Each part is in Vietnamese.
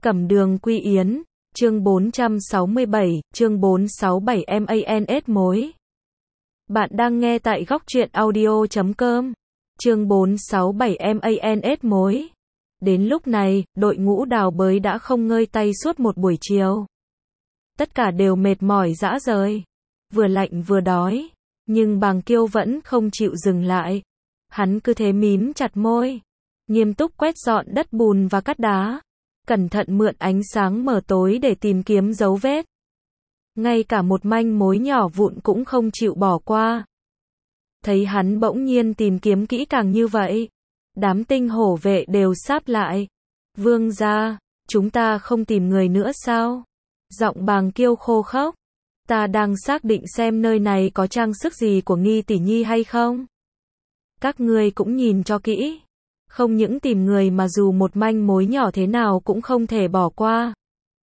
Cẩm Đường Quy Yến, chương 467, chương 467 MANS mối. Bạn đang nghe tại góc truyện audio.com. Chương 467 MANS mối. Đến lúc này, đội ngũ đào bới đã không ngơi tay suốt một buổi chiều. Tất cả đều mệt mỏi rã rời. Vừa lạnh vừa đói. Nhưng Bàng Kiêu vẫn không chịu dừng lại. Hắn cứ thế mím chặt môi. Nghiêm túc quét dọn đất bùn và cát đá. Cẩn thận mượn ánh sáng mờ tối để tìm kiếm dấu vết. Ngay cả một manh mối nhỏ vụn cũng không chịu bỏ qua. Thấy hắn bỗng nhiên tìm kiếm kỹ càng như vậy. Đám tinh hổ vệ đều sáp lại. Vương gia, chúng ta không tìm người nữa sao? Giọng Bàng Kiêu khô khốc. Ta đang xác định xem nơi này có trang sức gì của Nghi tỷ nhi hay không. Các ngươi cũng nhìn cho kỹ. Không những tìm người mà dù một manh mối nhỏ thế nào cũng không thể bỏ qua.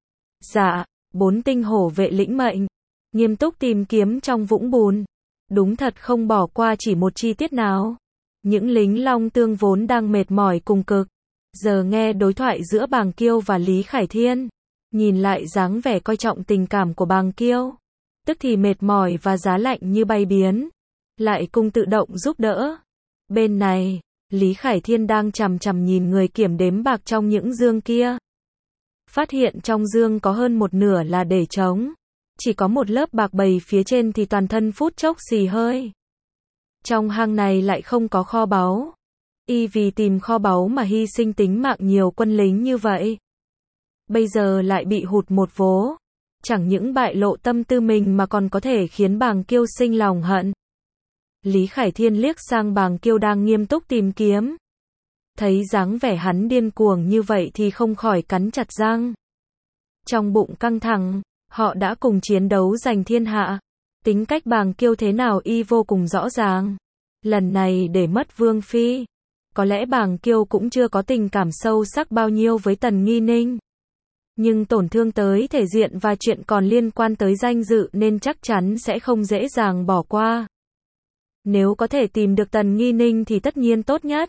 Dạ, 4 tinh hổ vệ lĩnh mệnh. Nghiêm túc tìm kiếm trong vũng bùn. Đúng thật không bỏ qua chỉ một chi tiết nào. Những lính Long Tương vốn đang mệt mỏi cùng cực. Giờ nghe đối thoại giữa Bàng Kiêu và Lý Khải Thiên. Nhìn lại dáng vẻ coi trọng tình cảm của Bàng Kiêu. Tức thì mệt mỏi và giá lạnh như bay biến. Lại cùng tự động giúp đỡ. Bên này, Lý Khải Thiên đang chằm chằm nhìn người kiểm đếm bạc trong những dương kia. Phát hiện trong dương có hơn một nửa là để trống. Chỉ có một lớp bạc bầy phía trên thì toàn thân phút chốc xì hơi. Trong hang này lại không có kho báu. Y vì tìm kho báu mà hy sinh tính mạng nhiều quân lính như vậy. Bây giờ lại bị hụt một vố. Chẳng những bại lộ tâm tư mình mà còn có thể khiến Bàng Kiêu sinh lòng hận. Lý Khải Thiên liếc sang Bàng Kiêu đang nghiêm túc tìm kiếm. Thấy dáng vẻ hắn điên cuồng như vậy thì không khỏi cắn chặt răng. Trong bụng căng thẳng, họ đã cùng chiến đấu giành thiên hạ. Tính cách Bàng Kiêu thế nào y vô cùng rõ ràng. Lần này để mất Vương Phi. Có lẽ Bàng Kiêu cũng chưa có tình cảm sâu sắc bao nhiêu với Tần Nghi Ninh. Nhưng tổn thương tới thể diện và chuyện còn liên quan tới danh dự nên chắc chắn sẽ không dễ dàng bỏ qua. Nếu có thể tìm được Tần Nghi Ninh thì tất nhiên tốt nhất.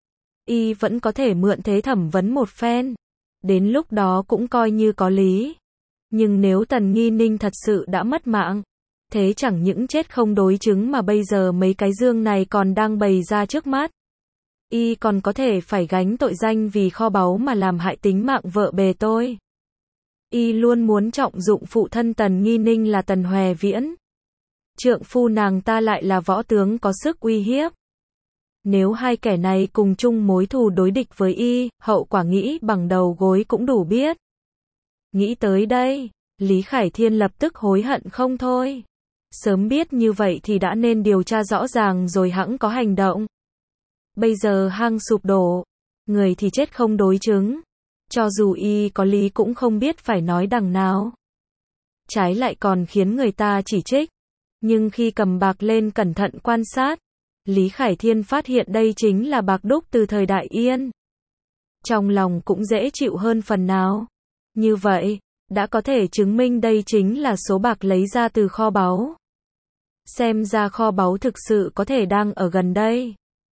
Y vẫn có thể mượn thế thẩm vấn một phen. Đến lúc đó cũng coi như có lý. Nhưng nếu Tần Nghi Ninh thật sự đã mất mạng, thế chẳng những chết không đối chứng mà bây giờ mấy cái dương này còn đang bày ra trước mắt. Y còn có thể phải gánh tội danh vì kho báu mà làm hại tính mạng vợ bề tôi. Y luôn muốn trọng dụng phụ thân Tần Nghi Ninh là Tần Hòe Viễn. Trượng phu nàng ta lại là võ tướng có sức uy hiếp. Nếu hai kẻ này cùng chung mối thù đối địch với y, hậu quả nghĩ bằng đầu gối cũng đủ biết. Nghĩ tới đây, Lý Khải Thiên lập tức hối hận không thôi. Sớm biết như vậy thì đã nên điều tra rõ ràng rồi hẵng có hành động. Bây giờ hang sụp đổ, người thì chết không đối chứng. Cho dù y có lý cũng không biết phải nói đằng nào. Trái lại còn khiến người ta chỉ trích. Nhưng khi cầm bạc lên cẩn thận quan sát, Lý Khải Thiên phát hiện đây chính là bạc đúc từ thời Đại Yên. Trong lòng cũng dễ chịu hơn phần nào. Như vậy, đã có thể chứng minh đây chính là số bạc lấy ra từ kho báu. Xem ra kho báu thực sự có thể đang ở gần đây.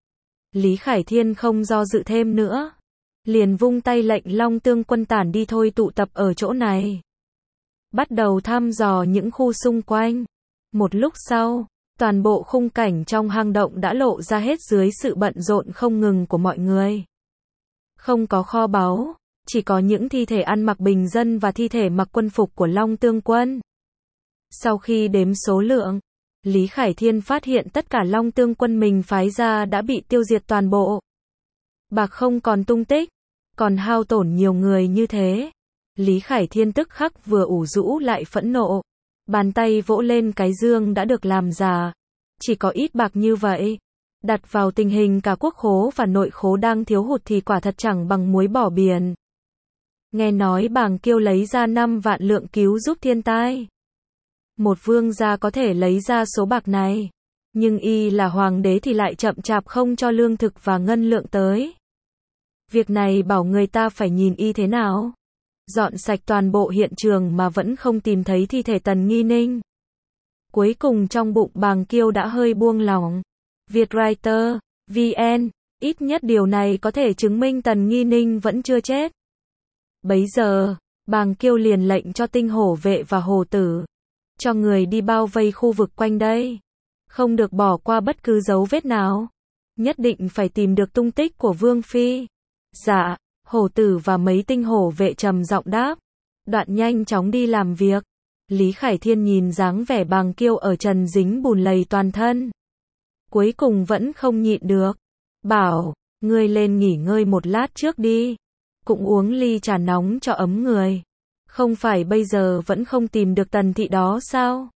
Lý Khải Thiên không do dự thêm nữa. Liền vung tay lệnh Long Tương quân tản đi thôi tụ tập ở chỗ này. Bắt đầu thăm dò những khu xung quanh. Một lúc sau, toàn bộ khung cảnh trong hang động đã lộ ra hết dưới sự bận rộn không ngừng của mọi người. Không có kho báu, chỉ có những thi thể ăn mặc bình dân và thi thể mặc quân phục của Long Tương quân. Sau khi đếm số lượng, Lý Khải Thiên phát hiện tất cả Long Tương quân mình phái ra đã bị tiêu diệt toàn bộ. Bạc không còn tung tích, còn hao tổn nhiều người như thế. Lý Khải Thiên tức khắc vừa ủ rũ lại phẫn nộ. Bàn tay vỗ lên cái dương đã được làm giả. Chỉ có ít bạc như vậy. Đặt vào tình hình cả quốc khố và nội khố đang thiếu hụt thì quả thật chẳng bằng muối bỏ biển. Nghe nói Bàng Kiêu lấy ra 5 vạn lượng cứu giúp thiên tai. Một vương gia có thể lấy ra số bạc này. Nhưng y là hoàng đế thì lại chậm chạp không cho lương thực và ngân lượng tới. Việc này bảo người ta phải nhìn y thế nào? Dọn sạch toàn bộ hiện trường mà vẫn không tìm thấy thi thể Tần Nghi Ninh. Cuối cùng trong bụng Bàng Kiêu đã hơi buông lỏng. Vietwriter, VN, ít nhất điều này có thể chứng minh Tần Nghi Ninh vẫn chưa chết. Bấy giờ, Bàng Kiêu liền lệnh cho tinh hổ vệ và hổ tử, cho người đi bao vây khu vực quanh đây. Không được bỏ qua bất cứ dấu vết nào. Nhất định phải tìm được tung tích của Vương Phi. Dạ, hổ tử và mấy tinh hổ vệ trầm giọng đáp. Đoạn nhanh chóng đi làm việc. Lý Khải Thiên nhìn dáng vẻ Bàng Kiêu ở trần dính bùn lầy toàn thân. Cuối cùng vẫn không nhịn được. Bảo, ngươi lên nghỉ ngơi một lát trước đi. Cũng uống ly trà nóng cho ấm người. Không phải bây giờ vẫn không tìm được Tần thị đó sao?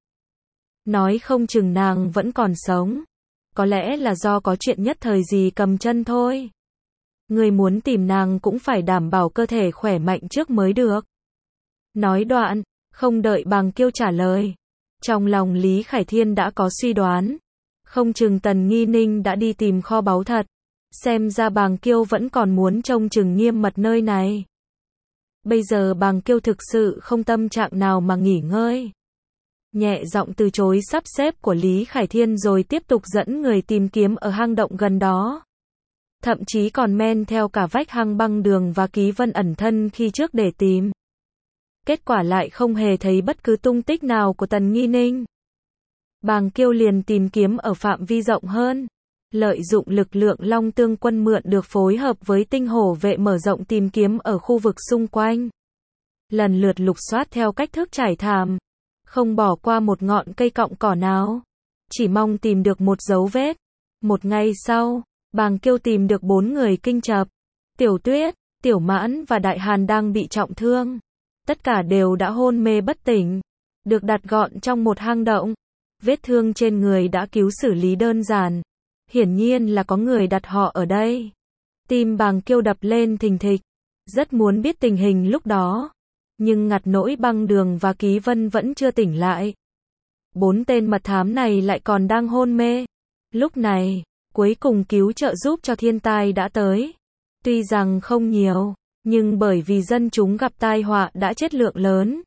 Nói không chừng nàng vẫn còn sống. Có lẽ là do có chuyện nhất thời gì cầm chân thôi. Người muốn tìm nàng cũng phải đảm bảo cơ thể khỏe mạnh trước mới được. Nói đoạn, không đợi Bàng Kiêu trả lời. Trong lòng Lý Khải Thiên đã có suy đoán. Không chừng Tần Nghi Ninh đã đi tìm kho báu thật. Xem ra Bàng Kiêu vẫn còn muốn trông chừng nghiêm mật nơi này. Bây giờ Bàng Kiêu thực sự không tâm trạng nào mà nghỉ ngơi. Nhẹ giọng từ chối sắp xếp của Lý Khải Thiên rồi tiếp tục dẫn người tìm kiếm ở hang động gần đó. Thậm chí còn men theo cả vách hang băng đường và Ký Vân ẩn thân khi trước để tìm. Kết quả lại không hề thấy bất cứ tung tích nào của Tần Nghi Ninh. Bàng Kiêu liền tìm kiếm ở phạm vi rộng hơn. Lợi dụng lực lượng Long Tương quân mượn được phối hợp với tinh hổ vệ mở rộng tìm kiếm ở khu vực xung quanh. Lần lượt lục soát theo cách thức trải thảm. Không bỏ qua một ngọn cây cọng cỏ nào. Chỉ mong tìm được một dấu vết. Một ngày sau, Bàng Kiêu tìm được 4 người kinh chập. Tiểu Tuyết, Tiểu Mãn và Đại Hàn đang bị trọng thương. Tất cả đều đã hôn mê bất tỉnh. Được đặt gọn trong một hang động. Vết thương trên người đã cứu xử lý đơn giản. Hiển nhiên là có người đặt họ ở đây. Tim Bàng Kiêu đập lên thình thịch. Rất muốn biết tình hình lúc đó. Nhưng ngặt nỗi Băng Đường và Ký Vân vẫn chưa tỉnh lại. 4 tên mật thám này lại còn đang hôn mê. Lúc này, cuối cùng cứu trợ giúp cho thiên tai đã tới. Tuy rằng không nhiều, nhưng bởi vì dân chúng gặp tai họa đã chết lượng lớn.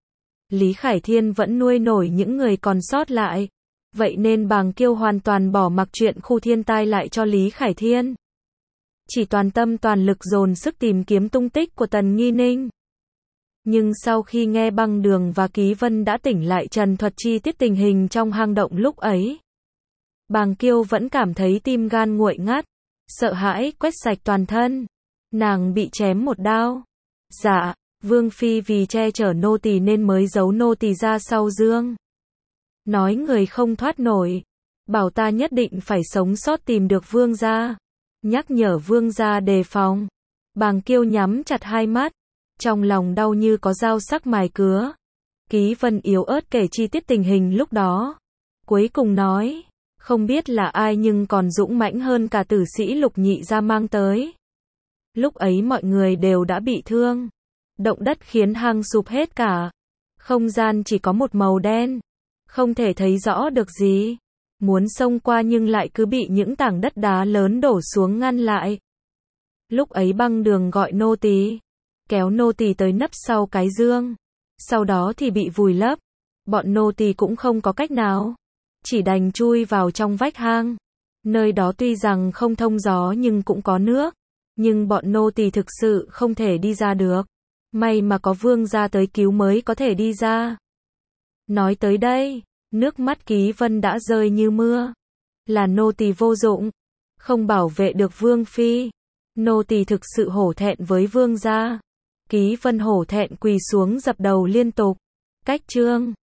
Lý Khải Thiên vẫn nuôi nổi những người còn sót lại. Vậy nên Bàng Kiêu hoàn toàn bỏ mặc chuyện khu thiên tai lại cho Lý Khải Thiên. Chỉ toàn tâm toàn lực dồn sức tìm kiếm tung tích của Tần Nghi Ninh. Nhưng sau khi nghe Băng Đường và Ký Vân đã tỉnh lại trần thuật chi tiết tình hình trong hang động lúc ấy, Bàng Kiêu vẫn cảm thấy tim gan nguội ngắt, sợ hãi quét sạch toàn thân. Nàng bị chém một đao. Dạ, Vương Phi vì che chở nô tỳ nên mới giấu nô tỳ ra sau giường. Nói người không thoát nổi. Bảo ta nhất định phải sống sót tìm được Vương gia. Nhắc nhở Vương gia đề phòng. Bàng Kiêu nhắm chặt hai mắt. Trong lòng đau như có dao sắc mài cứa. Ký Vân yếu ớt kể chi tiết tình hình lúc đó. Cuối cùng nói, không biết là ai nhưng còn dũng mãnh hơn cả tử sĩ Lục Nhị gia mang tới. Lúc ấy mọi người đều đã bị thương. Động đất khiến hang sụp hết cả. Không gian chỉ có một màu đen. Không thể thấy rõ được gì. Muốn xông qua nhưng lại cứ bị những tảng đất đá lớn đổ xuống ngăn lại. Lúc ấy Băng Đường gọi nô tỳ, kéo nô tỳ tới nấp sau cái giường. Sau đó thì bị vùi lấp. Bọn nô tỳ cũng không có cách nào. Chỉ đành chui vào trong vách hang. Nơi đó tuy rằng không thông gió nhưng cũng có nước. Nhưng bọn nô tỳ thực sự không thể đi ra được. May mà có Vương gia tới cứu mới có thể đi ra. Nói tới đây, nước mắt Ký Vân đã rơi như mưa. Là nô tỳ vô dụng, không bảo vệ được Vương Phi. Nô tỳ thực sự hổ thẹn với Vương gia. Ký Vân hổ thẹn quỳ xuống dập đầu liên tục. Cách chương